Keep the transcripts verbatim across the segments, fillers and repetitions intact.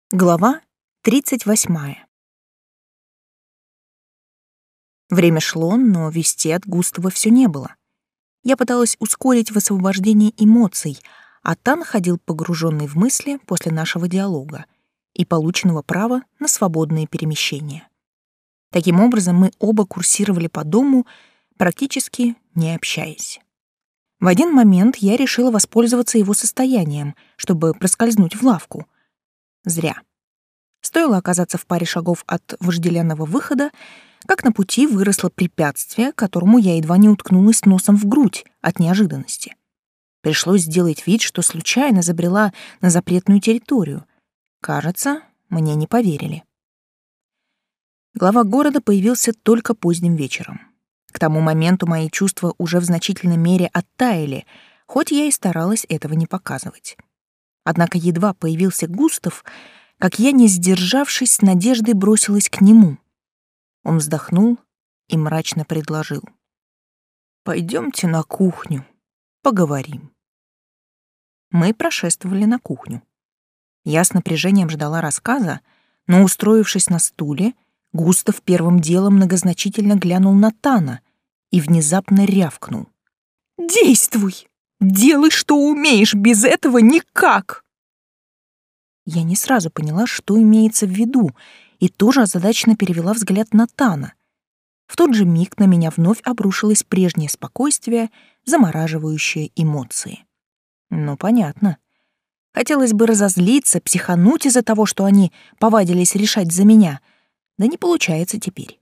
Глава тридцать восьмая. Время шло, но вести от Густава все не было. Я пыталась ускорить высвобождение эмоций, а Тан ходил погруженный в мысли после нашего диалога и полученного права на свободные перемещения. Таким образом, мы оба курсировали по дому, практически не общаясь. В один момент я решила воспользоваться его состоянием, чтобы проскользнуть в лавку. Зря. Стоило оказаться в паре шагов от вожделенного выхода, как на пути выросло препятствие, которому я едва не уткнулась носом в грудь от неожиданности. Пришлось сделать вид, что случайно забрела на запретную территорию. Кажется, мне не поверили. Глава города появился только поздним вечером. К тому моменту мои чувства уже в значительной мере оттаяли, хоть я и старалась этого не показывать. Однако едва появился Густав, как я, не сдержавшись, с надеждой бросилась к нему. Он вздохнул и мрачно предложил: «Пойдемте на кухню, поговорим». Мы прошествовали на кухню. Я с напряжением ждала рассказа, но, устроившись на стуле, Густав первым делом многозначительно глянул на Тана и внезапно рявкнул: «Действуй! Делай, что умеешь, без этого никак!» Я не сразу поняла, что имеется в виду, и тоже озадаченно перевела взгляд на Тана. В тот же миг на меня вновь обрушилось прежнее спокойствие, замораживающее эмоции. Ну, понятно. Хотелось бы разозлиться, психануть из-за того, что они повадились решать за меня, да не получается теперь.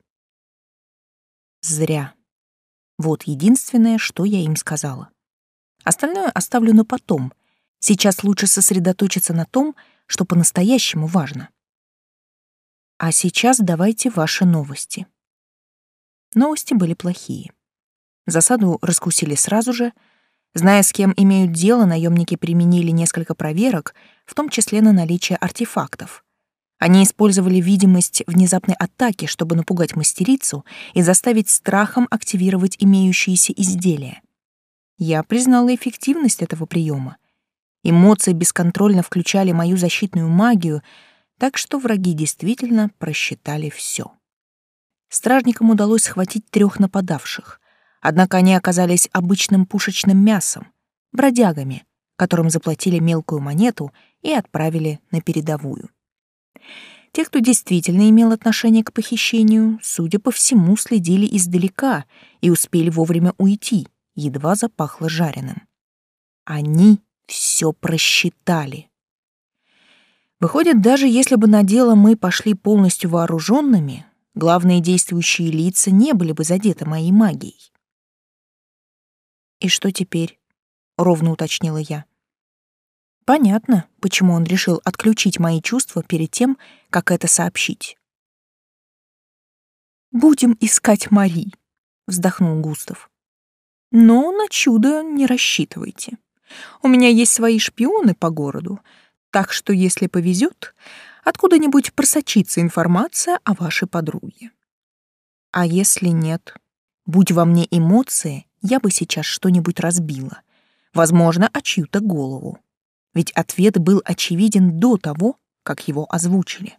Зря. Вот единственное, что я им сказала. Остальное оставлю на потом. Сейчас лучше сосредоточиться на том, что по-настоящему важно. А сейчас давайте ваши новости. Новости были плохие. Засаду раскусили сразу же. Зная, с кем имеют дело, наемники применили несколько проверок, в том числе на наличие артефактов. Они использовали видимость внезапной атаки, чтобы напугать мастерицу и заставить страхом активировать имеющиеся изделия. Я признала эффективность этого приема. Эмоции бесконтрольно включали мою защитную магию, так что враги действительно просчитали все. Стражникам удалось схватить трех нападавших, однако они оказались обычным пушечным мясом, бродягами, которым заплатили мелкую монету и отправили на передовую. Те, кто действительно имел отношение к похищению, судя по всему, следили издалека и успели вовремя уйти, едва запахло жареным. Они все просчитали. Выходит, даже если бы на дело мы пошли полностью вооруженными, главные действующие лица не были бы задеты моей магией. «И что теперь?» — ровно уточнила я. Понятно, почему он решил отключить мои чувства перед тем, как это сообщить. «Будем искать Мари», — вздохнул Густав. «Но на чудо не рассчитывайте. У меня есть свои шпионы по городу, так что, если повезет, откуда-нибудь просочится информация о вашей подруге. А если нет? Будь во мне эмоции, я бы сейчас что-нибудь разбила. Возможно, о чью-то голову. Ведь ответ был очевиден до того, как его озвучили».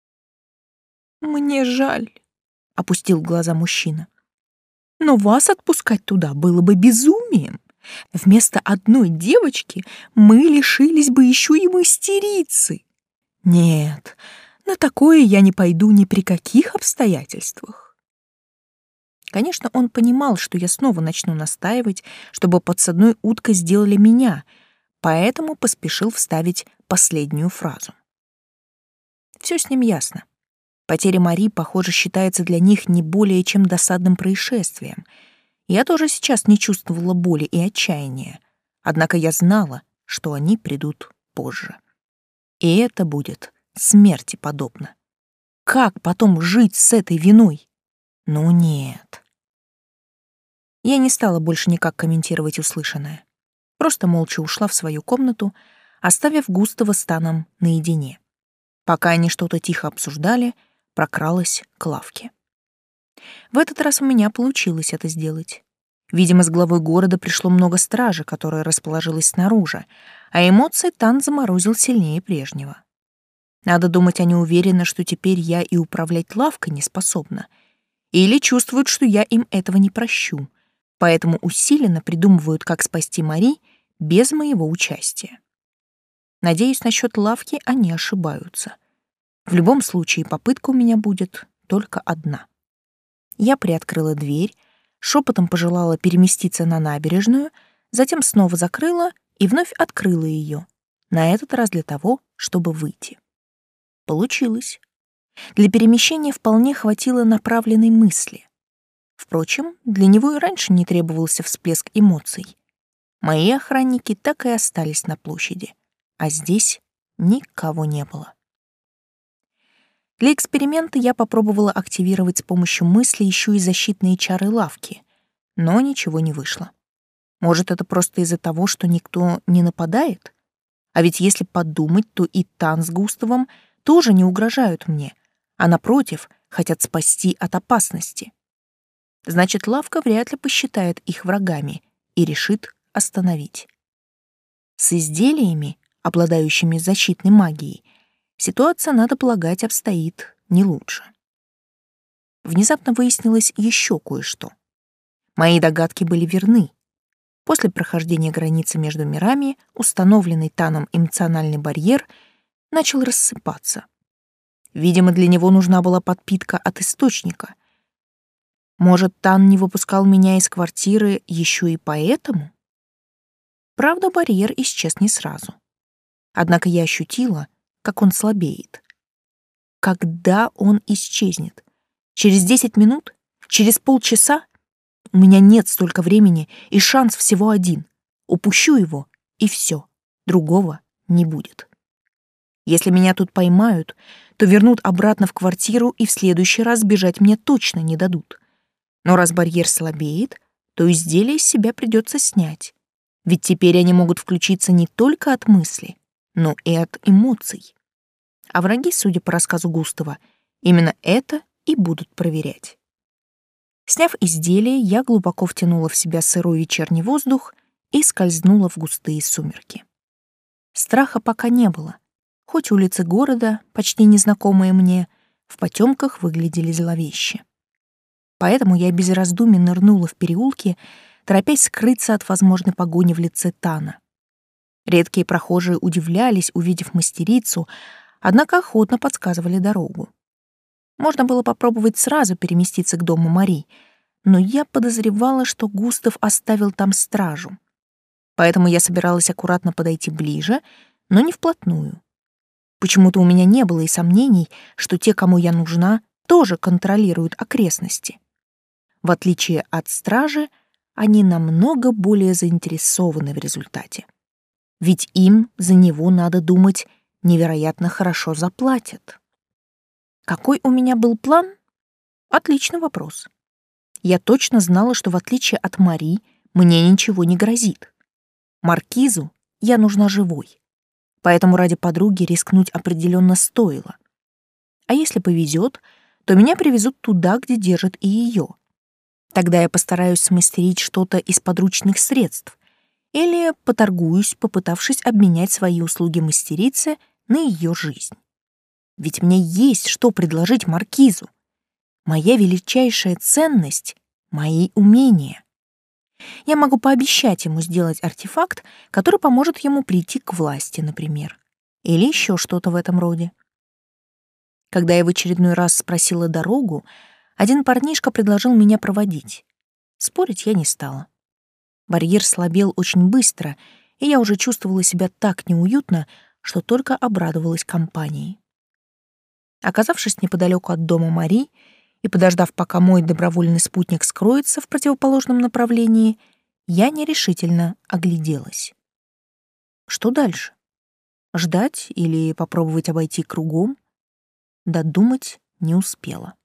«Мне жаль», — опустил глаза мужчина. «Но вас отпускать туда было бы безумием. Вместо одной девочки мы лишились бы еще и мастерицы. Нет, на такое я не пойду ни при каких обстоятельствах». Конечно, он понимал, что я снова начну настаивать, чтобы подсадной уткой сделали меня, поэтому поспешил вставить последнюю фразу. Все с ним ясно. Потеря Мари, похоже, считается для них не более чем досадным происшествием. Я тоже сейчас не чувствовала боли и отчаяния, однако я знала, что они придут позже. И это будет смерти подобно. Как потом жить с этой виной? Ну нет. Я не стала больше никак комментировать услышанное. Просто молча ушла в свою комнату, оставив Густава с Таном наедине. Пока они что-то тихо обсуждали, прокралась к лавке. В этот раз у меня получилось это сделать. Видимо, с главой города пришло много стражи, которая расположилась снаружи, а эмоции Тан заморозил сильнее прежнего. Надо думать, они уверены, что теперь я и управлять лавкой не способна. Или чувствуют, что я им этого не прощу, поэтому усиленно придумывают, как спасти Мари без моего участия. Надеюсь, насчет лавки они ошибаются. В любом случае, попытка у меня будет только одна. Я приоткрыла дверь, шепотом пожелала переместиться на набережную, затем снова закрыла и вновь открыла ее, на этот раз для того, чтобы выйти. Получилось. Для перемещения вполне хватило направленной мысли. Впрочем, для него и раньше не требовался всплеск эмоций. Мои охранники так и остались на площади, а здесь никого не было. Для эксперимента я попробовала активировать с помощью мысли еще и защитные чары лавки, но ничего не вышло. Может, это просто из-за того, что никто не нападает? А ведь если подумать, то и Тан с Густавом тоже не угрожают мне, а напротив, хотят спасти от опасности. Значит, лавка вряд ли посчитает их врагами и решит остановить. С изделиями, обладающими защитной магией, ситуация, надо полагать, обстоит не лучше. Внезапно выяснилось еще кое-что. Мои догадки были верны. После прохождения границы между мирами установленный Таном эмоциональный барьер начал рассыпаться. Видимо, для него нужна была подпитка от источника. Может, Тан не выпускал меня из квартиры еще и поэтому? Правда, барьер исчез не сразу. Однако я ощутила, как он слабеет. Когда он исчезнет? Через десять минут? Через полчаса? У меня нет столько времени, и шанс всего один. Упущу его, и все. Другого не будет. Если меня тут поймают, то вернут обратно в квартиру и в следующий раз бежать мне точно не дадут. Но раз барьер слабеет, то изделие с себя придется снять. Ведь теперь они могут включиться не только от мысли, но и от эмоций. А враги, судя по рассказу Густава, именно это и будут проверять. Сняв изделие, я глубоко втянула в себя сырой вечерний воздух и скользнула в густые сумерки. Страха пока не было. Хоть улицы города, почти незнакомые мне, в потемках выглядели зловеще. Поэтому я без раздумий нырнула в переулки, торопясь скрыться от возможной погони в лице Тана. Редкие прохожие удивлялись, увидев мастерицу, однако охотно подсказывали дорогу. Можно было попробовать сразу переместиться к дому Мари, но я подозревала, что Густав оставил там стражу. Поэтому я собиралась аккуратно подойти ближе, но не вплотную. Почему-то у меня не было и сомнений, что те, кому я нужна, тоже контролируют окрестности. В отличие от стражи, они намного более заинтересованы в результате. Ведь им за него, надо думать, невероятно хорошо заплатят. Какой у меня был план? Отличный вопрос. Я точно знала, что в отличие от Мари, мне ничего не грозит. Маркизу я нужна живой. Поэтому ради подруги рискнуть определенно стоило. А если повезет, то меня привезут туда, где держат и ее. Тогда я постараюсь смастерить что-то из подручных средств или поторгуюсь, попытавшись обменять свои услуги мастерице на ее жизнь. Ведь мне есть что предложить маркизу. Моя величайшая ценность — мои умения. Я могу пообещать ему сделать артефакт, который поможет ему прийти к власти, например, или еще что-то в этом роде. Когда я в очередной раз спросила дорогу, один парнишка предложил меня проводить. Спорить я не стала. Барьер слабел очень быстро, и я уже чувствовала себя так неуютно, что только обрадовалась компании. Оказавшись неподалеку от дома Мари и подождав, пока мой добровольный спутник скроется в противоположном направлении, я нерешительно огляделась. Что дальше? Ждать или попробовать обойти кругом? Додумать не успела.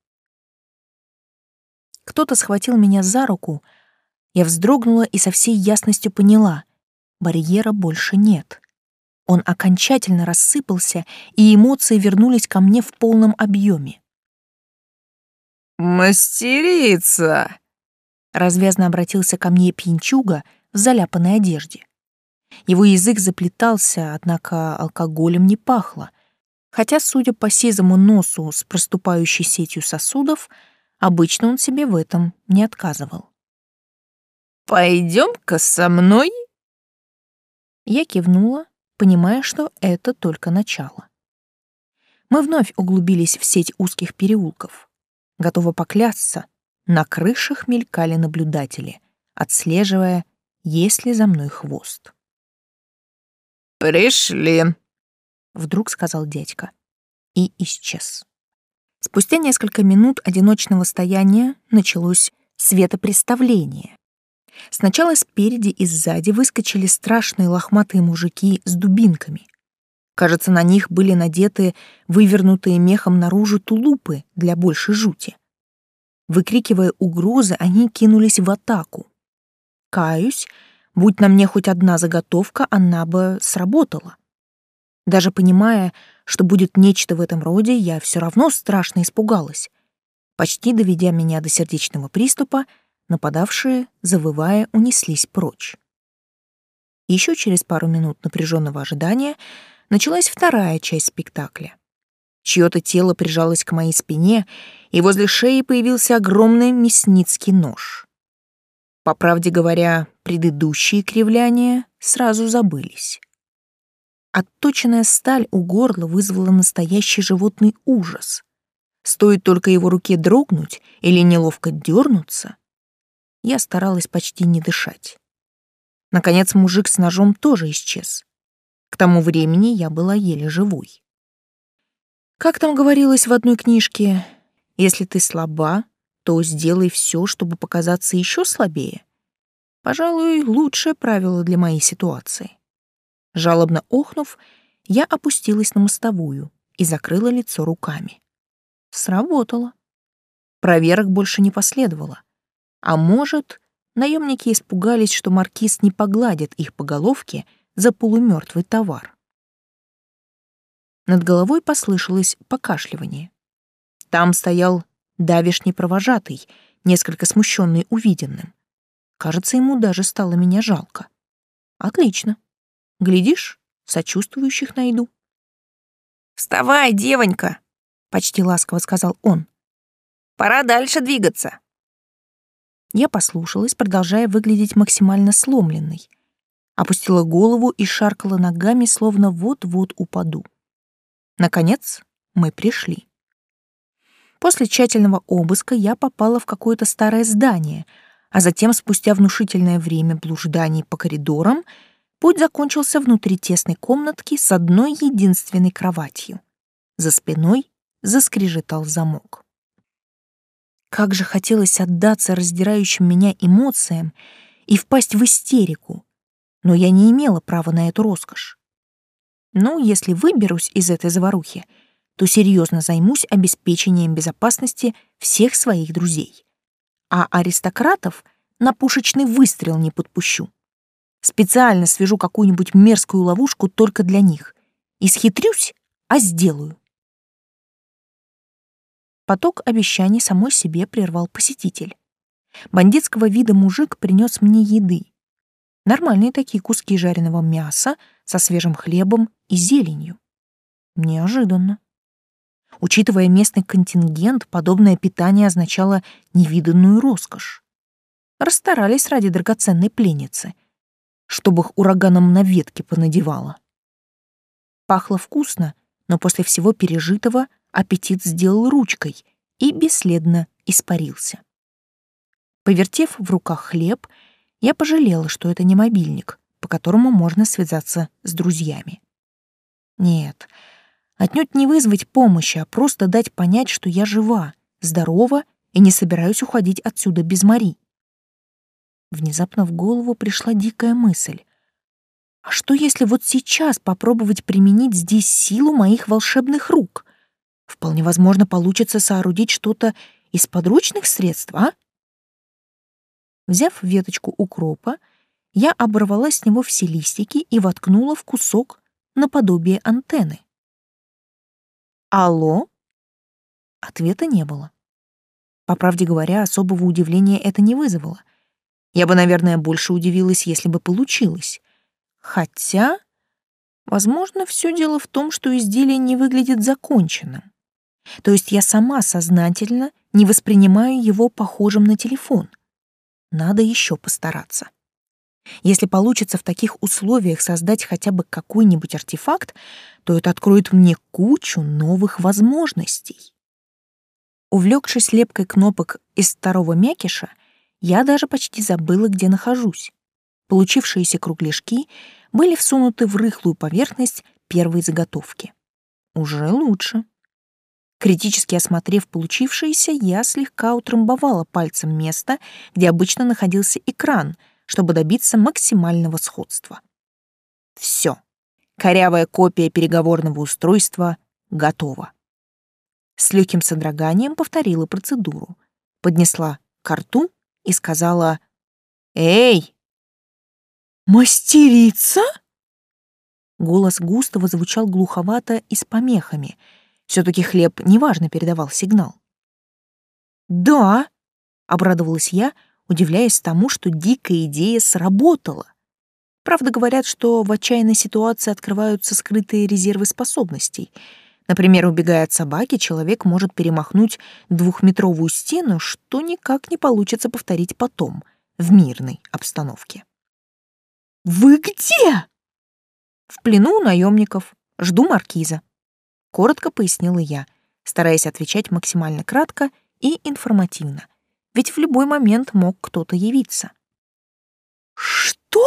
Кто-то схватил меня за руку, я вздрогнула и со всей ясностью поняла — барьера больше нет. Он окончательно рассыпался, и эмоции вернулись ко мне в полном объеме. «Мастерица!» — развязно обратился ко мне пьянчуга в заляпанной одежде. Его язык заплетался, однако алкоголем не пахло, хотя, судя по сизому носу с проступающей сетью сосудов, обычно он себе в этом не отказывал. «Пойдем-ка со мной». Я кивнула, понимая, что это только начало. Мы вновь углубились в сеть узких переулков. Готова поклясться, на крышах мелькали наблюдатели, отслеживая, есть ли за мной хвост. «Пришли», — вдруг сказал дядька и исчез. Спустя несколько минут одиночного стояния началось светопреставление. Сначала спереди и сзади выскочили страшные лохматые мужики с дубинками. Кажется, на них были надеты вывернутые мехом наружу тулупы для большей жути. Выкрикивая угрозы, они кинулись в атаку. Каюсь, будь на мне хоть одна заготовка, она бы сработала. Даже понимая, что будет нечто в этом роде, я все равно страшно испугалась. Почти доведя меня до сердечного приступа, нападавшие, завывая, унеслись прочь. Еще через пару минут напряженного ожидания началась вторая часть спектакля. Чьё-то тело прижалось к моей спине, и возле шеи появился огромный мясницкий нож. По правде говоря, предыдущие кривляния сразу забылись. Отточенная сталь у горла вызвала настоящий животный ужас. Стоит только его руке дрогнуть или неловко дернуться, я старалась почти не дышать. Наконец мужик с ножом тоже исчез. К тому времени я была еле живой. Как там говорилось в одной книжке, если ты слаба, то сделай все, чтобы показаться еще слабее. Пожалуй, лучшее правило для моей ситуации. Жалобно охнув, я опустилась на мостовую и закрыла лицо руками. Сработало. Проверок больше не последовало. А может, наемники испугались, что маркиз не погладит их по головке за полумертвый товар. Над головой послышалось покашливание. Там стоял давишний провожатый, несколько смущенный увиденным. Кажется, ему даже стало меня жалко. Отлично. Глядишь, сочувствующих найду. «Вставай, девонька», — почти ласково сказал он. «Пора дальше двигаться». Я послушалась, продолжая выглядеть максимально сломленной. Опустила голову и шаркала ногами, словно вот-вот упаду. Наконец, мы пришли. После тщательного обыска я попала в какое-то старое здание, а затем, спустя внушительное время блужданий по коридорам, путь закончился внутри тесной комнатки с одной единственной кроватью. За спиной заскрежетал замок. Как же хотелось отдаться раздирающим меня эмоциям и впасть в истерику, но я не имела права на эту роскошь. Ну, если выберусь из этой заварухи, то серьезно займусь обеспечением безопасности всех своих друзей. А аристократов на пушечный выстрел не подпущу. Специально свяжу какую-нибудь мерзкую ловушку только для них. Исхитрюсь, а сделаю. Поток обещаний самой себе прервал посетитель. Бандитского вида мужик принес мне еды. Нормальные такие куски жареного мяса со свежим хлебом и зеленью. Неожиданно. Учитывая местный контингент, подобное питание означало невиданную роскошь. Расстарались ради драгоценной пленницы, чтобы их ураганом на ветке понадевало. Пахло вкусно, но после всего пережитого аппетит сделал ручкой и бесследно испарился. Повертев в руках хлеб, я пожалела, что это не мобильник, по которому можно связаться с друзьями. Нет, отнюдь не вызвать помощи, а просто дать понять, что я жива, здорова и не собираюсь уходить отсюда без Мари. Внезапно в голову пришла дикая мысль. А что, если вот сейчас попробовать применить здесь силу моих волшебных рук? Вполне возможно, получится соорудить что-то из подручных средств, а? Взяв веточку укропа, я оборвала с него все листики и воткнула в кусок наподобие антенны. «Алло?» Ответа не было. По правде говоря, особого удивления это не вызвало. Я бы, наверное, больше удивилась, если бы получилось. Хотя Возможно, все дело в том, что изделие не выглядит законченным. То есть я сама сознательно не воспринимаю его похожим на телефон. Надо еще постараться. Если получится в таких условиях создать хотя бы какой-нибудь артефакт, то это откроет мне кучу новых возможностей. Увлекшись лепкой кнопок из второго мякиша, я даже почти забыла, где нахожусь. Получившиеся кругляшки были всунуты в рыхлую поверхность первой заготовки. Уже лучше. Критически осмотрев получившееся, я слегка утрамбовала пальцем место, где обычно находился экран, чтобы добиться максимального сходства. Все. Корявая копия переговорного устройства готова. С легким содроганием повторила процедуру, поднесла ко рту и сказала: «Эй!» «Мастерица?» Голос Густава звучал глуховато и с помехами. Все-таки хлеб неважно передавал сигнал. «Да», — обрадовалась я, удивляясь тому, что дикая идея сработала. Правда, говорят, что в отчаянной ситуации открываются скрытые резервы способностей. Например, убегая от собаки, человек может перемахнуть двухметровую стену, что никак не получится повторить потом, в мирной обстановке. «Вы где?» «В плену у наемников. Жду маркиза», — коротко пояснила я, стараясь отвечать максимально кратко и информативно, ведь в любой момент мог кто-то явиться. «Что?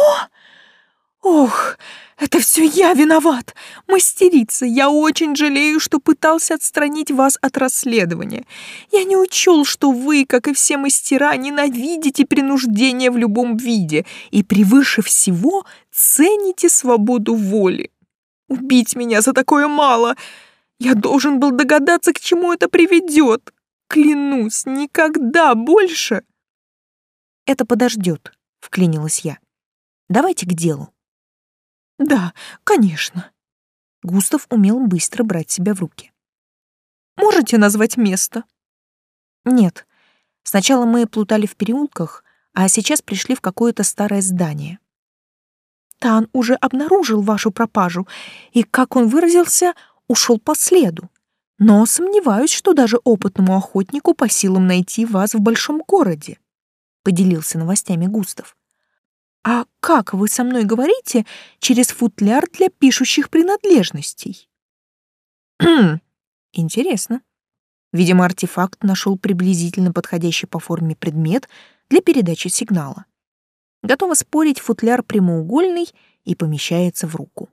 Ох, это все я виноват! Мастерица, я очень жалею, что пытался отстранить вас от расследования. Я не учел, что вы, как и все мастера, ненавидите принуждение в любом виде и превыше всего цените свободу воли. Убить меня за такое мало. Я должен был догадаться, к чему это приведет. Клянусь, никогда больше!» «Это подождет», — вклинилась я. «Давайте к делу». «Да, конечно». Густав умел быстро брать себя в руки. «Можете назвать место?» «Нет. Сначала мы плутали в переулках, а сейчас пришли в какое-то старое здание. Тан уже обнаружил вашу пропажу и, как он выразился, ушел по следу. Но сомневаюсь, что даже опытному охотнику по силам найти вас в большом городе», — поделился новостями Густав. «А как вы со мной говорите через футляр для пишущих принадлежностей?» «Хм, интересно. Видимо, артефакт нашел приблизительно подходящий по форме предмет для передачи сигнала. Готова спорить, футляр прямоугольный и помещается в руку».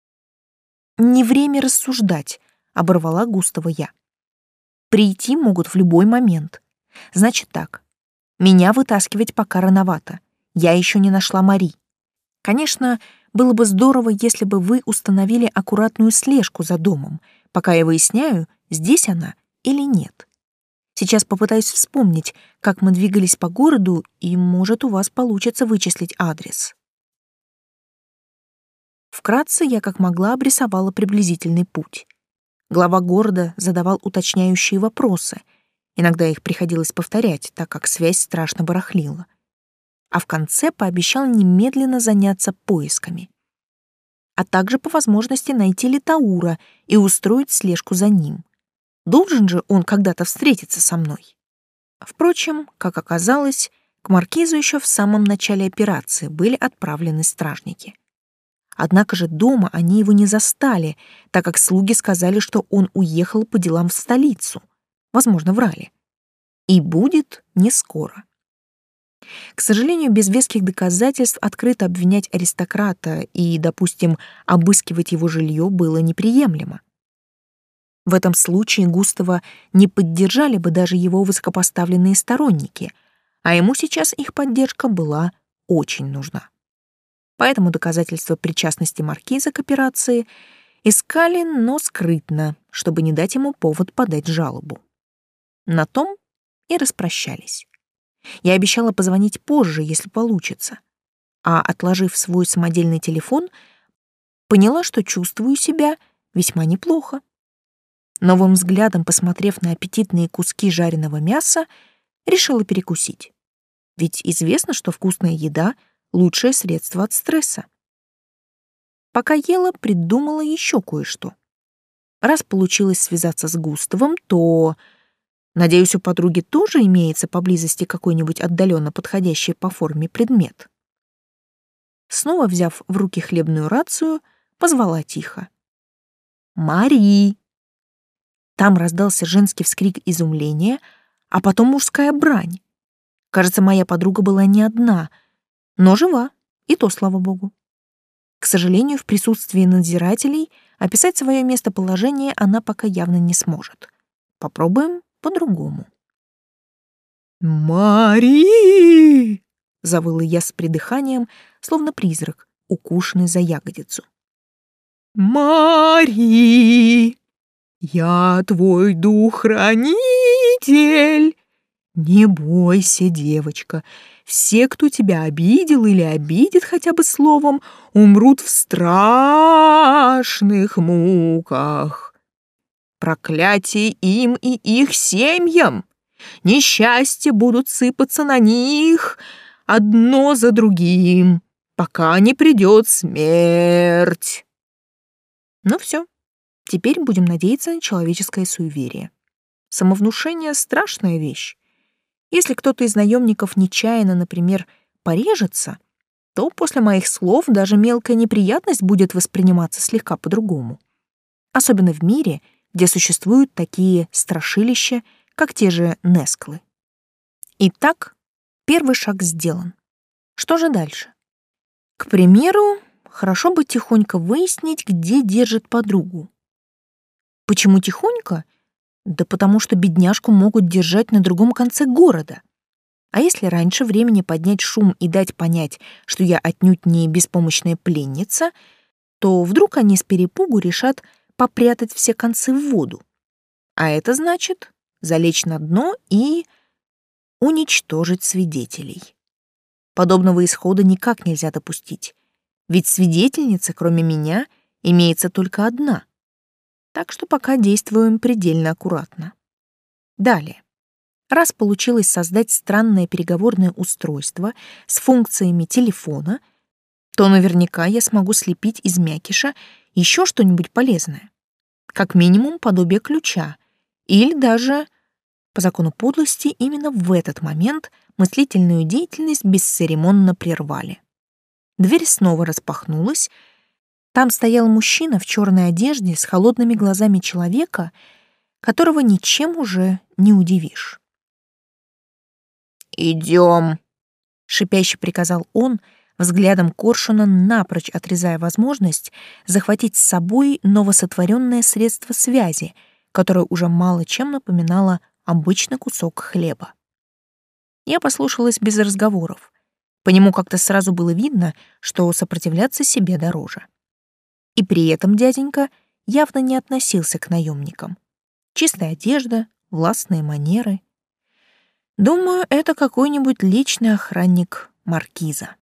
«Не время рассуждать», — оборвала Густава я. «Прийти могут в любой момент. Значит так, меня вытаскивать пока рановато. Я еще не нашла Мари. Конечно, было бы здорово, если бы вы установили аккуратную слежку за домом, пока я выясняю, здесь она или нет. Сейчас попытаюсь вспомнить, как мы двигались по городу, и, может, у вас получится вычислить адрес». Вкратце я как могла обрисовала приблизительный путь. Глава города задавал уточняющие вопросы. Иногда их приходилось повторять, так как связь страшно барахлила. А в конце пообещал немедленно заняться поисками. А также по возможности найти Литаура и устроить слежку за ним. Должен же он когда-то встретиться со мной. Впрочем, как оказалось, к маркизу еще в самом начале операции были отправлены стражники. Однако же дома они его не застали, так как слуги сказали, что он уехал по делам в столицу, возможно, врали, и будет не скоро. К сожалению, без веских доказательств открыто обвинять аристократа и, допустим, обыскивать его жилье было неприемлемо. В этом случае Густава не поддержали бы даже его высокопоставленные сторонники, а ему сейчас их поддержка была очень нужна. Поэтому доказательства причастности маркиза к операции искали, но скрытно, чтобы не дать ему повод подать жалобу. На том и распрощались. Я обещала позвонить позже, если получится, а, отложив свой самодельный телефон, поняла, что чувствую себя весьма неплохо. Новым взглядом, посмотрев на аппетитные куски жареного мяса, решила перекусить. Ведь известно, что вкусная еда — лучшее средство от стресса. Пока ела, придумала еще кое-что. Раз получилось связаться с Густавом, то, надеюсь, у подруги тоже имеется поблизости какой-нибудь отдаленно подходящий по форме предмет. Снова взяв в руки хлебную рацию, позвала тихо: «Мари!» Там раздался женский вскрик изумления, а потом мужская брань. Кажется, моя подруга была не одна, но жива, и то слава богу. К сожалению, в присутствии надзирателей описать свое местоположение она пока явно не сможет. Попробуем по-другому. «Мари!» — завыла я с придыханием, словно призрак, укушенный за ягодицу. «Мари! Я твой дух-хранитель! Не бойся, девочка, все, кто тебя обидел или обидит хотя бы словом, умрут в страшных муках. Проклятие им и их семьям! Несчастья будут сыпаться на них одно за другим, пока не придет смерть». Ну все, теперь будем надеяться на человеческое суеверие. Самовнушение — страшная вещь. Если кто-то из наемников нечаянно, например, порежется, то после моих слов даже мелкая неприятность будет восприниматься слегка по-другому. Особенно в мире, где существуют такие страшилища, как те же Несклы. Итак, первый шаг сделан. Что же дальше? К примеру, хорошо бы тихонько выяснить, где держит подругу. Почему тихонько? Да потому что бедняжку могут держать на другом конце города. А если раньше времени поднять шум и дать понять, что я отнюдь не беспомощная пленница, то вдруг они с перепугу решат попрятать все концы в воду. А это значит залечь на дно и уничтожить свидетелей. Подобного исхода никак нельзя допустить, ведь свидетельница, кроме меня, имеется только одна. Так что пока действуем предельно аккуратно. Далее. Раз получилось создать странное переговорное устройство с функциями телефона, то наверняка я смогу слепить из мякиша еще что-нибудь полезное. Как минимум подобие ключа. Или даже, по закону подлости, именно в этот момент мыслительную деятельность бесцеремонно прервали. Дверь снова распахнулась. Там стоял мужчина в черной одежде с холодными глазами человека, которого ничем уже не удивишь. «Идем», — шипяще приказал он, взглядом коршуна напрочь отрезая возможность захватить с собой новосотворенное средство связи, которое уже мало чем напоминало обычный кусок хлеба. Я послушалась без разговоров. По нему как-то сразу было видно, что сопротивляться себе дороже. И при этом дяденька явно не относился к наемникам. Чистая одежда, властные манеры. Думаю, это какой-нибудь личный охранник маркиза.